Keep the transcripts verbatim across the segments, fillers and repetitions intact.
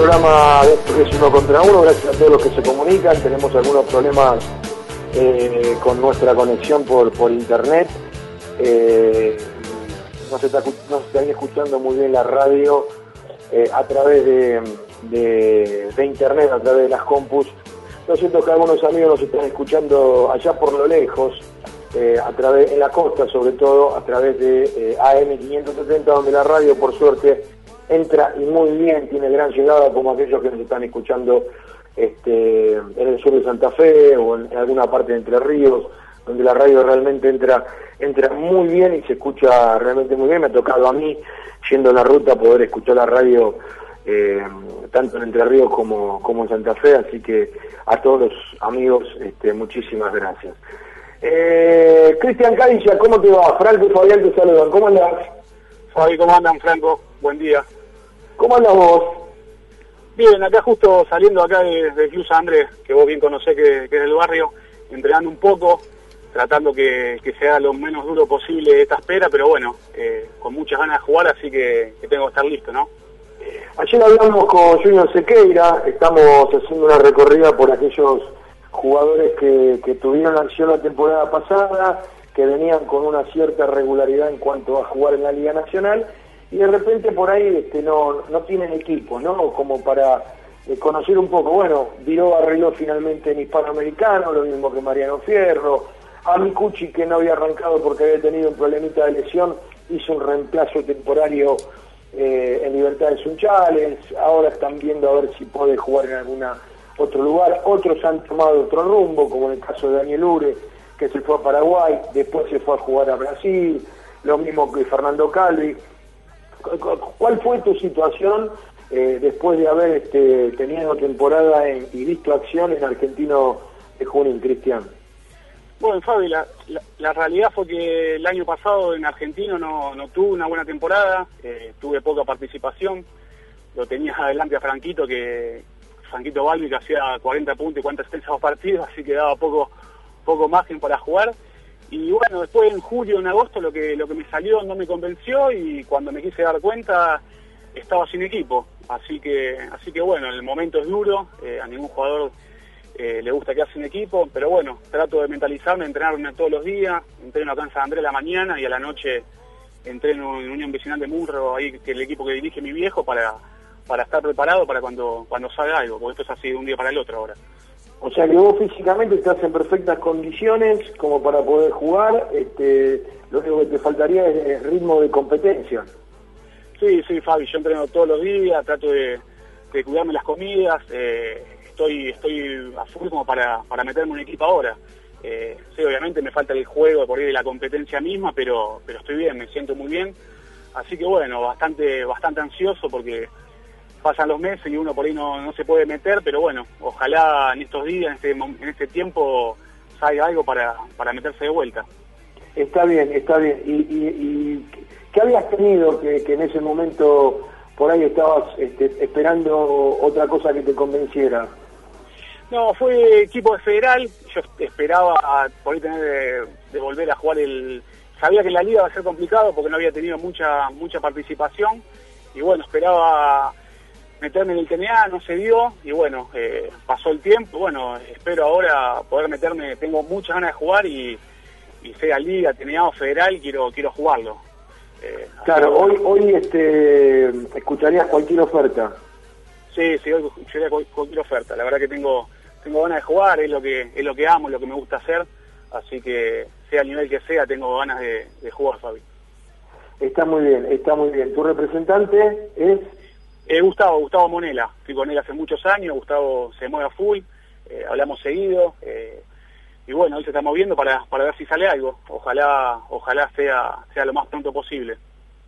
programa de esto que es uno contra uno, gracias a todos los que se comunican. Tenemos algunos problemas eh, con nuestra conexión por, por internet. Eh, no, se está, no se está escuchando muy bien la radio eh, a través de, de, de internet, a través de las compus. Lo siento que algunos amigos nos están escuchando allá por lo lejos, eh, a través, en la costa sobre todo, a través de eh, A M quinientos setenta, donde la radio por suerte entra y muy bien, tiene gran llegada, como aquellos que nos están escuchando este, en el sur de Santa Fe o en, en alguna parte de Entre Ríos, donde la radio realmente entra entra muy bien y se escucha realmente muy bien. Me ha tocado a mí, yendo en la ruta, poder escuchar la radio eh, tanto en Entre Ríos como, como en Santa Fe, así que a todos los amigos, este, muchísimas gracias. Eh, Cristian Cadilla, ¿cómo te va? Franco y Fabián te saludan, ¿cómo andás? Fabi, ¿cómo andan, Franco? Buen día. ¿Cómo andas vos? Bien, acá justo saliendo acá de, de Club San Andrés, que vos bien conocés que, que es del barrio, entrenando un poco, tratando que, que sea lo menos duro posible esta espera, pero bueno, eh, con muchas ganas de jugar, así que, que tengo que estar listo, ¿no? Ayer hablamos con Junior Sequeira, estamos haciendo una recorrida por aquellos jugadores que, que tuvieron acción la temporada pasada, que venían con una cierta regularidad en cuanto a jugar en la Liga Nacional, y de repente por ahí este, no, no tienen equipo, ¿no? Como para eh, conocer un poco. Bueno, Viró arregló finalmente en Hispanoamericano, lo mismo que Mariano Fierro. A Micucci, que no había arrancado porque había tenido un problemita de lesión, hizo un reemplazo temporario eh, en Libertad de Sunchales. Ahora están viendo a ver si puede jugar en algún otro lugar. Otros han tomado otro rumbo, como en el caso de Daniel Ure, que se fue a Paraguay, después se fue a jugar a Brasil, lo mismo que Fernando Calvi. ¿Cuál fue tu situación eh, después de haber este, tenido temporada en, y visto acción en Argentino de Junín, Cristian? Bueno, Fabi, la, la, la realidad fue que el año pasado en Argentino no, no tuve una buena temporada, eh, tuve poca participación, lo tenía adelante a Franquito, que Franquito Balbi, que hacía cuarenta puntos y cuarenta asistencias a partidos, así que daba poco, poco margen para jugar. Y bueno, después en julio, en agosto, lo que lo que me salió no me convenció, y cuando me quise dar cuenta estaba sin equipo. Así que así que bueno, el momento es duro, eh, a ningún jugador eh, le gusta quedarse sin equipo, pero bueno, trato de mentalizarme, entrenarme todos los días. Entreno acá en San Andrés a la mañana y a la noche entreno en Unión Vecinal de Munro, ahí que es el equipo que dirige mi viejo, para, para estar preparado para cuando, cuando salga algo, porque esto es así de un día para el otro ahora. O sea que vos físicamente estás en perfectas condiciones como para poder jugar, este, lo único que te faltaría es, es ritmo de competencia. Sí, sí, Fabi, yo entreno todos los días, trato de, de cuidarme las comidas, eh, estoy estoy a full como para, para meterme en un equipo ahora. Eh, sí, obviamente me falta el juego por ahí de la competencia misma, pero pero estoy bien, me siento muy bien. Así que bueno, bastante bastante ansioso porque pasan los meses y uno por ahí no, no se puede meter, pero bueno, ojalá en estos días, en este, en este tiempo, salga algo para, para meterse de vuelta. Está bien, está bien. ¿Y, y, y qué habías tenido que, que en ese momento por ahí estabas este, esperando otra cosa que te convenciera? No, fue equipo de Federal. Yo esperaba por ahí tener de, de volver a jugar el... Sabía que en la liga iba a ser complicado porque no había tenido mucha mucha participación, y bueno, esperaba meterme en el T N A, no se dio, y bueno, eh, pasó el tiempo. Bueno, espero ahora poder meterme, tengo muchas ganas de jugar, y, y sea Liga, T N A o Federal, quiero quiero jugarlo. Eh, claro, que, hoy hoy este escucharías cualquier oferta. Sí, sí, hoy escucharía cualquier oferta. La verdad que tengo tengo ganas de jugar, es lo que es lo que amo, es lo que me gusta hacer, así que sea el nivel que sea, tengo ganas de, de jugar, Fabi. Está muy bien, está muy bien. ¿Tu representante es...? Eh, Gustavo, Gustavo Monela. Estoy con él hace muchos años, Gustavo se mueve a full, eh, hablamos seguido, eh, y bueno, hoy se está moviendo para, para ver si sale algo. Ojalá ojalá sea sea lo más pronto posible.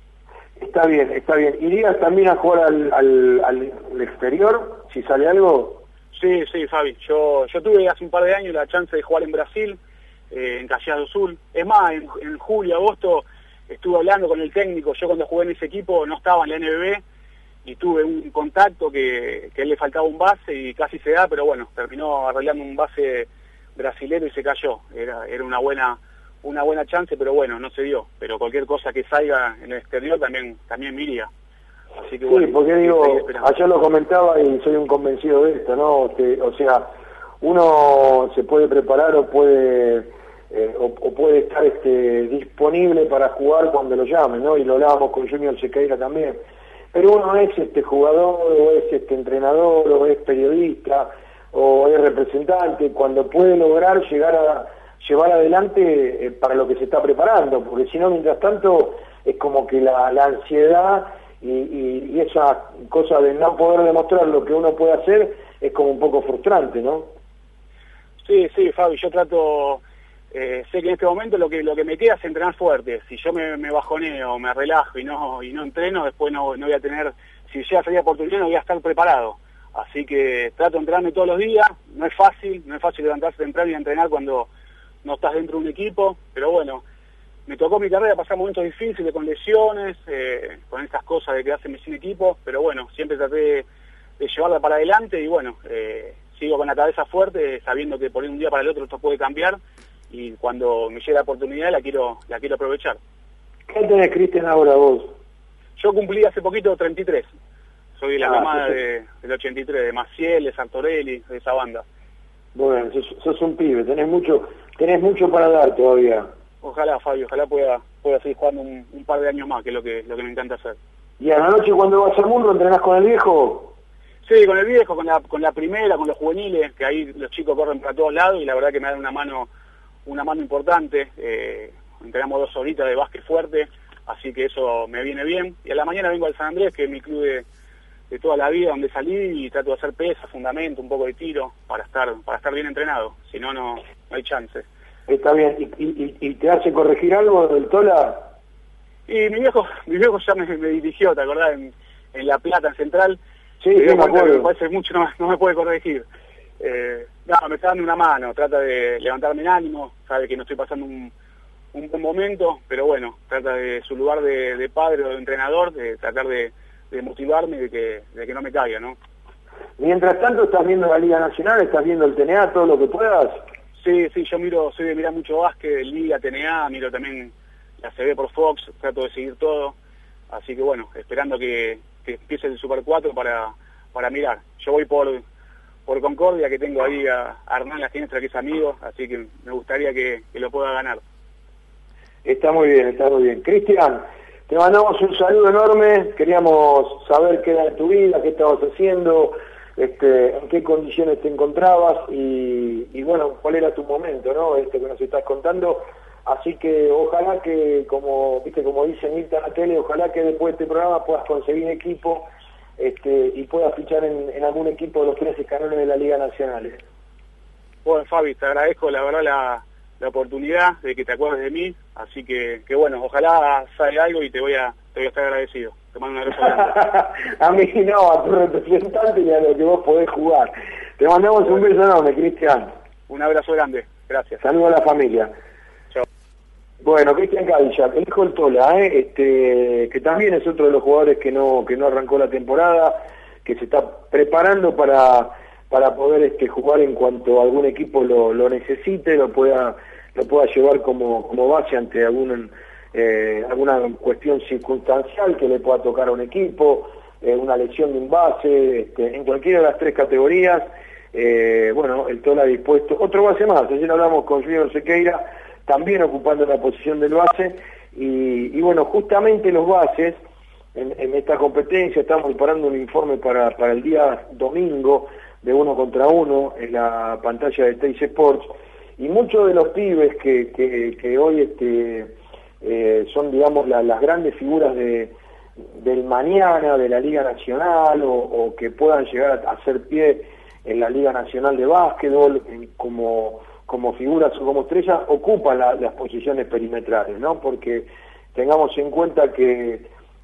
Está bien, está bien. ¿Irías también a jugar al, al, al exterior, si sale algo? Sí, sí, Fabi. Yo yo tuve hace un par de años la chance de jugar en Brasil, eh, en Caxias do Sul. Es más, en, en julio, agosto, estuve hablando con el técnico. Yo cuando jugué en ese equipo no estaba en la N B B, y tuve un contacto que, que a él le faltaba un base y casi se da, pero bueno, terminó arreglando un base brasilero y se cayó. Era era una buena una buena chance, pero bueno, no se dio. Pero cualquier cosa que salga en el exterior también también me iría. Así que bueno, sí, porque digo, ayer lo comentaba y soy un convencido de esto, ¿no? Que, o sea, uno se puede preparar o puede eh, o, o puede estar este, disponible para jugar cuando lo llamen, ¿no? Y lo hablábamos con Junior Sequeira también. Pero uno es este jugador, o es este entrenador, o es periodista, o es representante, cuando puede lograr llegar a llevar adelante eh, para lo que se está preparando, porque si no, mientras tanto, es como que la, la ansiedad y, y, y esa cosa de no poder demostrar lo que uno puede hacer es como un poco frustrante, ¿no? Sí, sí, Fabi, yo trato, eh, sé que en este momento lo que lo que me queda es entrenar fuerte. Si yo me, me bajoneo, me relajo y no y no entreno, después no, no voy a tener, si llega a salir oportunidad, no voy a estar preparado. Así que trato de entrenarme todos los días, no es fácil, no es fácil levantarse temprano y entrenar cuando no estás dentro de un equipo, pero bueno, me tocó mi carrera pasar momentos difíciles con lesiones, eh, con estas cosas de quedarse sin equipo, pero bueno, siempre traté de, de llevarla para adelante y bueno, eh, sigo con la cabeza fuerte, sabiendo que por un día para el otro esto puede cambiar y cuando me llegue la oportunidad la quiero la quiero aprovechar. ¿Qué tenés, Cristian, ahora vos? Yo cumplí hace poquito treinta y tres. Soy de la ah, camada de, del ochenta y tres, de Maciel, de Sartorelli, de esa banda. Bueno, sos, sos un pibe, tenés mucho tenés mucho para dar todavía. Ojalá, Fabio, ojalá pueda pueda seguir jugando un, un par de años más, que es lo que lo que me encanta hacer. ¿Y a la noche cuando vas al mundo entrenás con el viejo? Sí, con el viejo, con la con la primera, con los juveniles, que ahí los chicos corren para todos lados y la verdad que me dan una mano una mano importante. Eh, entrenamos dos horitas de básquet fuerte, así que eso me viene bien. Y a la mañana vengo al San Andrés, que es mi club de, de toda la vida, donde salí y trato de hacer pesas, fundamento, un poco de tiro, para estar para estar bien entrenado. Si no, no hay chance. Está bien. ¿Y, y, y te hace corregir algo del Tola? Y mi viejo mi viejo ya me, me dirigió, ¿te acordás? En, en La Plata, en Central. Sí, sí, me acuerdo. Me parece mucho, no, no me puede corregir. Eh, no, me está dando una mano, trata de levantarme en ánimo, sabe que no estoy pasando un, un buen momento, pero bueno, trata de su lugar de, de padre o de entrenador, de tratar de, de motivarme y de que, de que no me caiga, ¿no? Mientras tanto, ¿estás viendo la Liga Nacional? ¿Estás viendo el T N A, todo lo que puedas? Sí, sí, yo miro, soy de mirar mucho básquet, Liga, T N A, miro también la C B por Fox, trato de seguir todo, así que bueno, esperando que, que empiece el Super cuatro para, para mirar. Yo voy por por Concordia, que tengo ahí a, a Hernán La Ginestra, que es amigo, así que me gustaría que, que lo pueda ganar. Está muy bien, está muy bien. Cristian, te mandamos un saludo enorme, queríamos saber qué era de tu vida, qué estabas haciendo, este, en qué condiciones te encontrabas y, y bueno, cuál era tu momento, ¿no? Este que nos estás contando. Así que ojalá que, como viste, como dice Mirta en la tele, ojalá que después de este programa puedas conseguir equipo este, y puedas fichar en, en algún equipo de los tres escalones de la Liga Nacional. Bueno, Fabi, te agradezco la verdad la, la oportunidad de que te acuerdes de mí, así que, que bueno, ojalá salga algo y te voy a te voy a estar agradecido. Te mando un abrazo grande. A mí no, a tu representante y a lo que vos podés jugar. Te mandamos bueno. Un beso enorme, Cristian. Un abrazo grande, gracias. Saludos a la familia. Chao. Bueno, Cristian Cadillac, el hijo del Tola, ¿eh? este, que también es otro de los jugadores que no que no arrancó la temporada, que se está preparando para para poder este, jugar en cuanto algún equipo lo, lo necesite, lo pueda lo pueda llevar como, como base ante algún, eh, alguna cuestión circunstancial que le pueda tocar a un equipo, eh, una lesión de un base, este, en cualquiera de las tres categorías. Eh, bueno, el Tola ha dispuesto otro base más. Ayer hablamos con Junior Sequeira, también ocupando la posición del base, y, y bueno, justamente los bases, en, en esta competencia, estamos preparando un informe para, para el día domingo, de uno contra uno, en la pantalla de Teis Sports, y muchos de los pibes que, que, que hoy este, eh, son, digamos, la, las grandes figuras de, del mañana, de la Liga Nacional, o, o que puedan llegar a hacer pie en la Liga Nacional de Básquetbol, como... como figuras o como estrellas, ocupan la, las posiciones perimetrales, ¿no? Porque tengamos en cuenta que,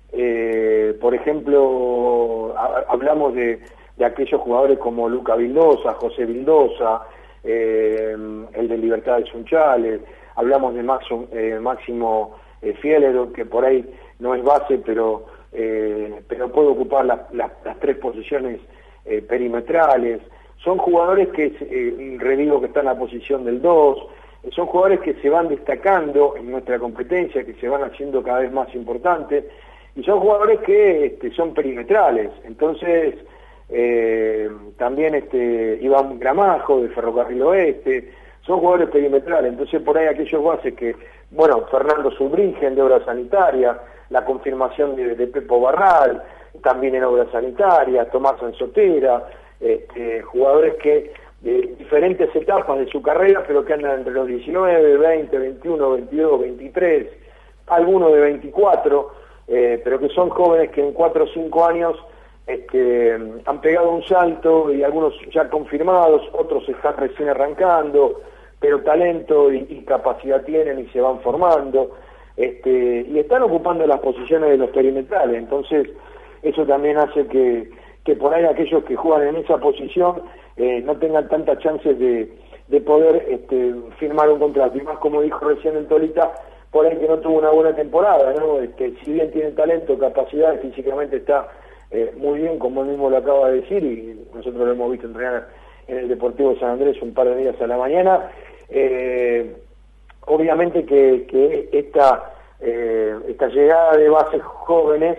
eh, por ejemplo, a, hablamos de, de aquellos jugadores como Luca Vildosa, José Vildosa, eh, el de Libertad de Sunchales, hablamos de Maxo, eh, Máximo eh, Fielero, que por ahí no es base, pero, eh, pero puede ocupar la, la, las tres posiciones eh, perimetrales. Son jugadores que, eh, redigo, que están en la posición del dos, son jugadores que se van destacando en nuestra competencia, que se van haciendo cada vez más importantes, y son jugadores que este, son perimetrales. Entonces, eh, también este Iván Gramajo de Ferrocarril Oeste, son jugadores perimetrales. Entonces, por ahí aquellos bases que, bueno, Fernando Zulbringen de Obra Sanitaria, la confirmación de, de Pepo Barral, también en Obra Sanitaria, Tomás Ansotera, este, jugadores que de diferentes etapas de su carrera, pero que andan entre los diecinueve, veinte, veintiuno, veintidós, veintitrés, algunos de veinticuatro, eh, pero que son jóvenes que en cuatro o cinco años este, han pegado un salto, y algunos ya confirmados, otros están recién arrancando, pero talento y, y capacidad tienen y se van formando, este, y están ocupando las posiciones de los perimetrales. Entonces eso también hace que, que por ahí aquellos que juegan en esa posición eh, no tengan tantas chances de, de poder este, firmar un contrato. Y más, como dijo recién el Tolita, por ahí que no tuvo una buena temporada, ¿no? Este, si bien tiene talento, capacidad, físicamente está eh, muy bien, como él mismo lo acaba de decir, y nosotros lo hemos visto entrenar en el Deportivo San Andrés un par de días a la mañana. Eh, obviamente que, que esta, eh, esta llegada de bases jóvenes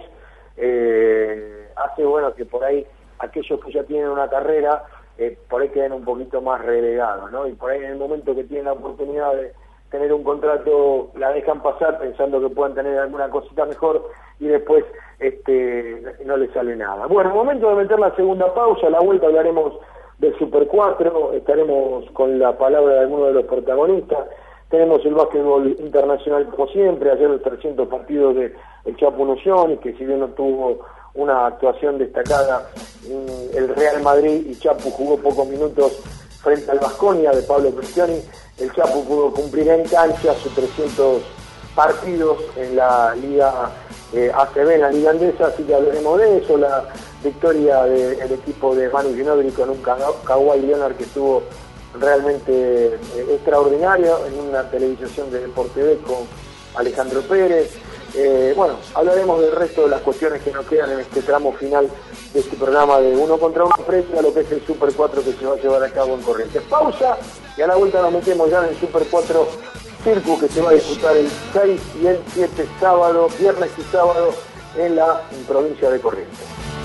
eh, hace, bueno, que por ahí aquellos que ya tienen una carrera eh, por ahí queden un poquito más relegados, ¿no? Y por ahí en el momento que tienen la oportunidad de tener un contrato la dejan pasar pensando que puedan tener alguna cosita mejor, y después este no les sale nada. Bueno, momento de meter la segunda pausa. A la vuelta hablaremos del Super cuatro, estaremos con la palabra de algunos de los protagonistas. Tenemos el básquetbol internacional como siempre, ayer los trescientos partidos de el Chapu Nocioni, que si bien no tuvo una actuación destacada, el Real Madrid, y Chapu jugó pocos minutos frente al Baskonia de Pablo Cristiani. El Chapu pudo cumplir en cancha sus trescientos partidos en la Liga eh, A C B, en la Liga Andesa, así que hablaremos de eso. La victoria del equipo de Manu Ginóbili con un Kawhi Leonard que estuvo realmente eh, extraordinario en una televisación de Deporte B con Alejandro Pérez. Eh, bueno, hablaremos del resto de las cuestiones que nos quedan en este tramo final de este programa de Uno contra Uno, frente a lo que es el Super cuatro que se va a llevar a cabo en Corrientes. Pausa, y a la vuelta nos metemos ya en el Super cuatro Circuit, que se va a disputar el seis y el siete sábado, viernes y sábado, en la en provincia de Corrientes.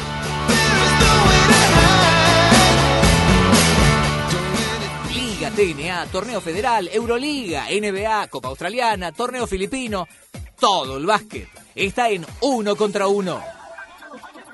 Liga, T N A, Torneo Federal, Euroliga, N B A, Copa Australiana, Torneo Filipino, todo el básquet está en Uno contra Uno.